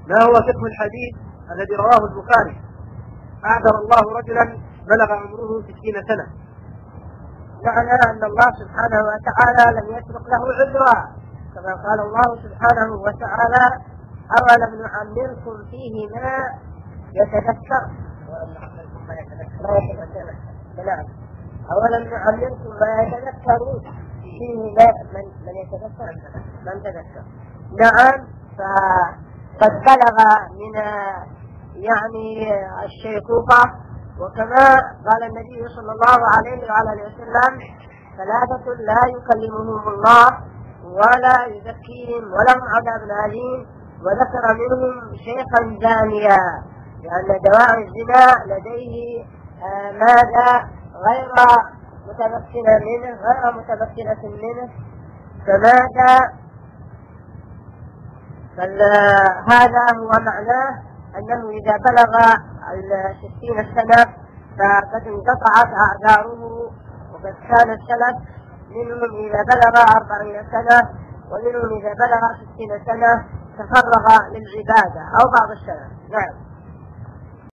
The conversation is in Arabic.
ما هو فقه الحديث الذي رواه البخاري: أعذر الله رجلا بلغ عمره 60 سنة؟ معنى أن الله سبحانه وتعالى لم يترك له عذرا، كما قال الله سبحانه وتعالى: أولم نعمركم فيه ما يتذكر. أولم نعمركم ما يتذكر فيه من يتذكر من تذكر. نعم، فقد بلغ من يعني الشيخوخة، وكما قال النبي صلى الله عليه وعلى وسلم: ثلاثة لا يكلمهم الله ولا يزكيهم ولهم عذاب أليم، وذكر منهم شيخا زانيا، لأن دواعي الزنا لديه ماذا غير متمكنة منه، فماذا؟ هذا هو معناه أنه إذا بلغ 60 سنة فقد انقطعت أعذاره. وقد كان السلف منهم إذا بلغ 40 سنة، ومنهم إذا بلغ 60 سنة تفرغ للعبادة أو بعض السنة. نعم.